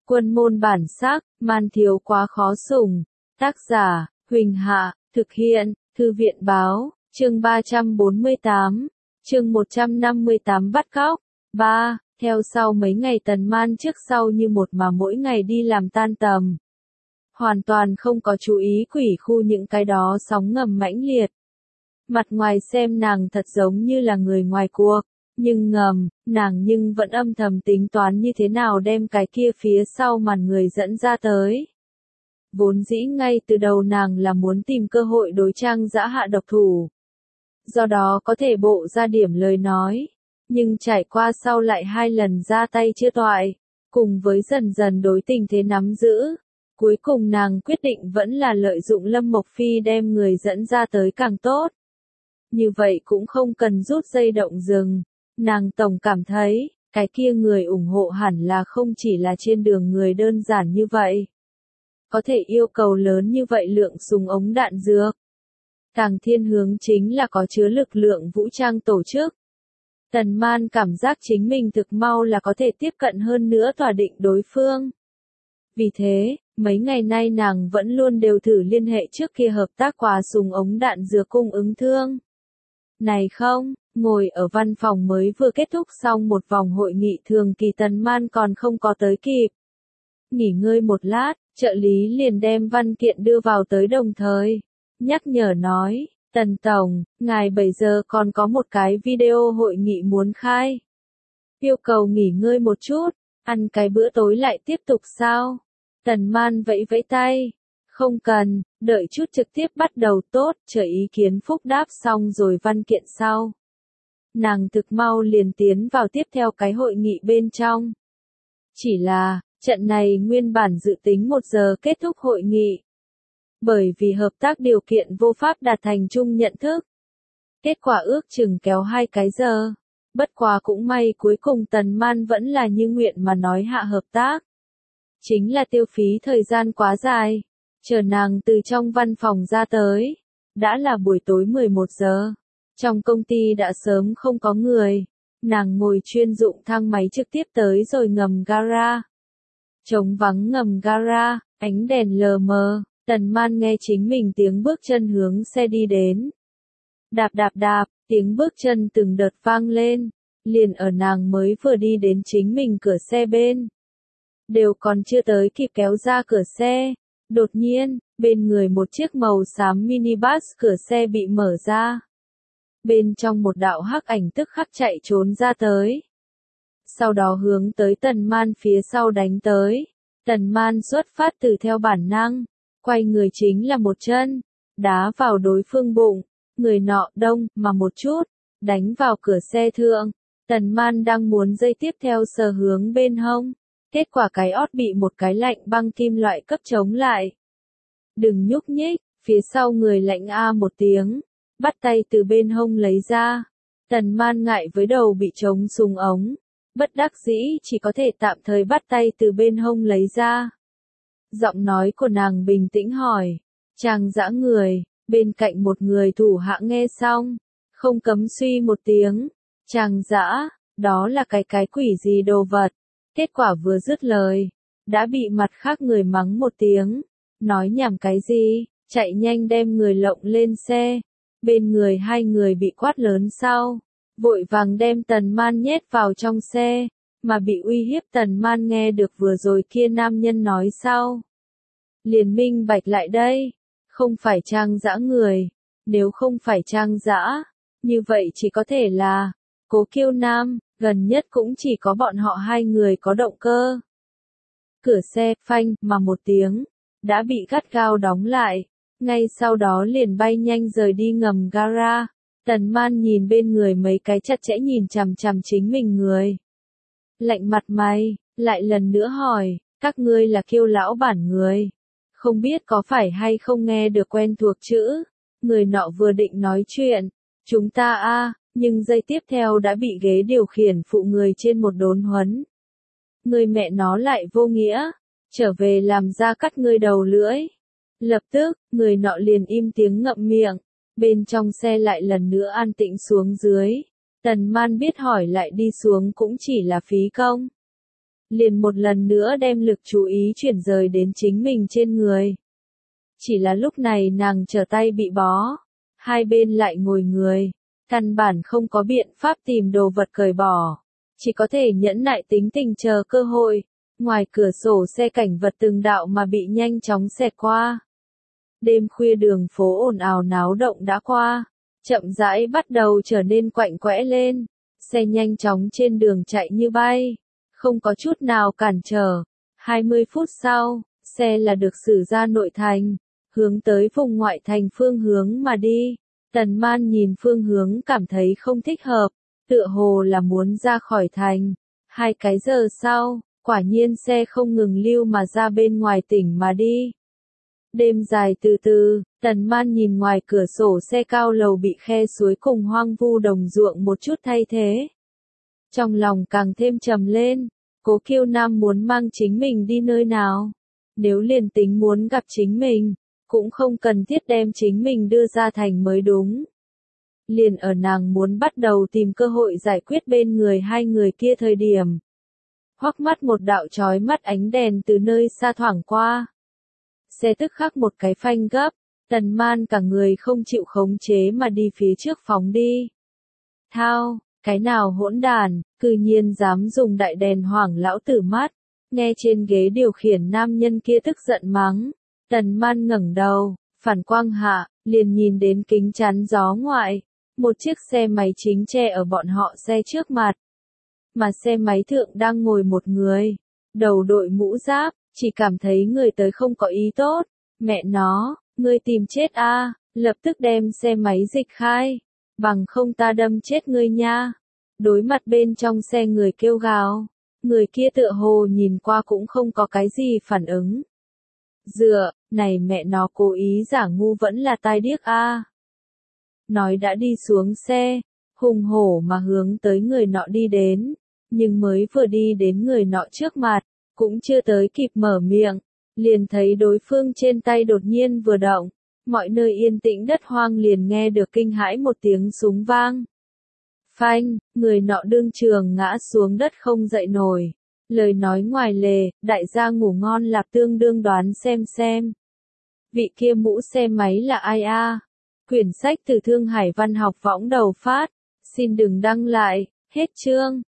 Quân môn bản sắc, man thiếu quá khó sủng. Tác giả, Huỳnh Hạ, thực hiện, Thư viện báo, chương 348, chương 158 bắt cóc. 3. Theo sau mấy ngày Tần Man trước sau như một mà mỗi ngày đi làm tan tầm. Hoàn toàn không có chú ý quỷ khu những cái đó sóng ngầm mãnh liệt. Mặt ngoài xem nàng thật giống như là người ngoài cuộc, nhưng ngầm, nàng nhưng vẫn âm thầm tính toán như thế nào đem cái kia phía sau màn người dẫn ra tới. Vốn dĩ ngay từ đầu nàng là muốn tìm cơ hội đối Trang Dã hạ độc thủ. Do đó có thể bộ ra điểm lời nói, nhưng trải qua sau lại 2 lần ra tay chưa toại, cùng với dần dần đối tình thế nắm giữ. Cuối cùng nàng quyết định vẫn là lợi dụng Lâm Mộc Phi đem người dẫn ra tới càng tốt. Như vậy cũng không cần rút dây động rừng. Nàng tổng cảm thấy, cái kia người ủng hộ hẳn là không chỉ là trên đường người đơn giản như vậy. Có thể yêu cầu lớn như vậy lượng súng ống đạn dược. Càng thiên hướng chính là có chứa lực lượng vũ trang tổ chức. Tần Man cảm giác chính mình thực mau là có thể tiếp cận hơn nữa tỏa định đối phương. Vì thế, mấy ngày nay nàng vẫn luôn đều thử liên hệ trước kia hợp tác qua súng ống đạn dược cung ứng thương. Này không, ngồi ở văn phòng mới vừa kết thúc xong một vòng hội nghị thường kỳ Tần Man còn không có tới kịp. Nghỉ ngơi một lát, trợ lý liền đem văn kiện đưa vào tới đồng thời. Nhắc nhở nói, Tần Tổng, ngài 7 giờ còn có một cái video hội nghị muốn khai. Yêu cầu nghỉ ngơi một chút, ăn cái bữa tối lại tiếp tục sao? Tần Man vẫy vẫy tay. Không cần, đợi chút trực tiếp bắt đầu tốt, chờ ý kiến phúc đáp xong rồi văn kiện sau. Nàng thực mau liền tiến vào tiếp theo cái hội nghị bên trong. Chỉ là, trận này nguyên bản dự tính 1 giờ kết thúc hội nghị. Bởi vì hợp tác điều kiện vô pháp đạt thành chung nhận thức. Kết quả ước chừng kéo 2 cái giờ. Bất quá cũng may cuối cùng Tần Man vẫn là như nguyện mà nói hạ hợp tác. Chính là tiêu phí thời gian quá dài. Chờ nàng từ trong văn phòng ra tới. Đã là buổi tối 11 giờ. Trong công ty đã sớm không có người. Nàng ngồi chuyên dụng thang máy trực tiếp tới rồi ngầm gara. Trống vắng ngầm gara, ánh đèn lờ mờ. Tần Man nghe chính mình tiếng bước chân hướng xe đi đến. Đạp đạp đạp, tiếng bước chân từng đợt vang lên. Liền ở nàng mới vừa đi đến chính mình cửa xe bên. Đều còn chưa tới kịp kéo ra cửa xe. Đột nhiên, bên người một chiếc màu xám minibus cửa xe bị mở ra. Bên trong một đạo hắc ảnh tức khắc chạy trốn ra tới. Sau đó hướng tới Tần Man phía sau đánh tới. Tần Man xuất phát từ theo bản năng. Quay người chính là một chân. Đá vào đối phương bụng. Người nọ đông mà một chút. Đánh vào cửa xe thượng. Tần Man đang muốn dây tiếp theo sờ hướng bên hông. Kết quả cái ót bị một cái lạnh băng kim loại cấp chống lại. Đừng nhúc nhích, phía sau người lạnh a một tiếng. Bắt tay từ bên hông lấy ra. Tần Man ngại với đầu bị chống súng ống. Bất đắc dĩ chỉ có thể tạm thời bắt tay từ bên hông lấy ra. Giọng nói của nàng bình tĩnh hỏi. Trang Dã người, bên cạnh một người thủ hạ nghe xong. Không cấm suy một tiếng. Trang Dã, đó là cái quỷ gì đồ vật. Kết quả vừa dứt lời. Đã bị mặt khác người mắng một tiếng. Nói nhảm cái gì, chạy nhanh đem người lộng lên xe. Bên người 2 người bị quát lớn sau. Vội vàng đem Tần Man nhét vào trong xe. Mà bị uy hiếp Tần Man nghe được vừa rồi kia nam nhân nói sau. Liền minh bạch lại đây. Không phải Trang Dã người. Nếu không phải Trang Dã, như vậy chỉ có thể là Cố Kiêu Nam. Gần nhất cũng chỉ có bọn họ 2 người có động cơ. Cửa xe, phanh, mà một tiếng. Đã bị gắt gao đóng lại. Ngay sau đó liền bay nhanh rời đi ngầm gara. Tần Man nhìn bên người mấy cái chặt chẽ nhìn chằm chằm chính mình người. Lạnh mặt mày, lại lần nữa hỏi, các ngươi là Kiêu lão bản người. Không biết có phải hay không nghe được quen thuộc chữ. Người nọ vừa định nói chuyện. Chúng ta nhưng giây tiếp theo đã bị ghế điều khiển phụ người trên một đốn huấn. Người mẹ nó lại vô nghĩa. Trở về làm ra cắt ngươi đầu lưỡi. Lập tức, người nọ liền im tiếng ngậm miệng. Bên trong xe lại lần nữa an tĩnh xuống dưới. Tần Man biết hỏi lại đi xuống cũng chỉ là phí công. liền một lần nữa đem lực chú ý chuyển rời đến chính mình trên người. Chỉ là lúc này nàng trở tay bị bó, hai bên lại ngồi người, căn bản không có biện pháp tìm đồ vật cởi bỏ, chỉ có thể nhẫn nại tính tình chờ cơ hội. Ngoài cửa sổ xe cảnh vật từng đạo mà bị nhanh chóng xẹt qua. Đêm khuya đường phố ồn ào náo động đã qua, chậm rãi bắt đầu trở nên quạnh quẽ lên, xe nhanh chóng trên đường chạy như bay, không có chút nào cản trở. 20 phút sau, xe là được xử ra nội thành, hướng tới vùng ngoại thành phương hướng mà đi. Tần Man nhìn phương hướng cảm thấy không thích hợp, tựa hồ là muốn ra khỏi thành. 2 cái giờ sau, quả nhiên xe không ngừng lưu mà ra bên ngoài tỉnh mà đi. Đêm dài từ từ, Tần Man nhìn ngoài cửa sổ xe cao lầu bị khe suối cùng hoang vu đồng ruộng một chút thay thế. Trong lòng càng thêm trầm lên, Cố Kiêu Nam muốn mang chính mình đi nơi nào? Nếu liền tính muốn gặp chính mình, cũng không cần thiết đem chính mình đưa ra thành mới đúng. Liền ở nàng muốn bắt đầu tìm cơ hội giải quyết bên người hai người kia thời điểm. Hoắc mắt một đạo chói mắt ánh đèn từ nơi xa thoảng qua. Xe tức khắc một cái phanh gấp, Tần Man cả người không chịu khống chế mà đi phía trước phóng đi. Thao, cái nào hỗn đàn, cư nhiên dám dùng đại đèn hoảng lão tử mắt. Nghe trên ghế điều khiển nam nhân kia tức giận mắng. Tần Man ngẩng đầu, phản quang hạ, liền nhìn đến kính chắn gió ngoại. Một chiếc xe máy chính che ở bọn họ xe trước mặt. Mà xe máy thượng đang ngồi một người, đầu đội mũ giáp, chỉ cảm thấy người tới không có ý tốt. Mẹ nó, ngươi tìm chết a, lập tức đem xe máy dịch khai, bằng không ta đâm chết ngươi nha. Đối mặt bên trong xe người kêu gào, người kia tựa hồ nhìn qua cũng không có cái gì phản ứng. Dựa, này mẹ nó cố ý giả ngu vẫn là tai điếc a. Nói đã đi xuống xe, hùng hổ mà hướng tới người nọ đi đến, nhưng mới vừa đi đến người nọ trước mặt, cũng chưa tới kịp mở miệng, liền thấy đối phương trên tay đột nhiên vừa động, mọi nơi yên tĩnh đất hoang liền nghe được kinh hãi một tiếng súng vang. Phanh, người nọ đương trường ngã xuống đất không dậy nổi. Lời nói ngoài lề, đại gia ngủ ngon lạc tương đương đoán xem. Vị kia mũ xe máy là ai a? Quyển sách từ Thương Hải Văn học võng đầu phát. Xin đừng đăng lại, hết chương.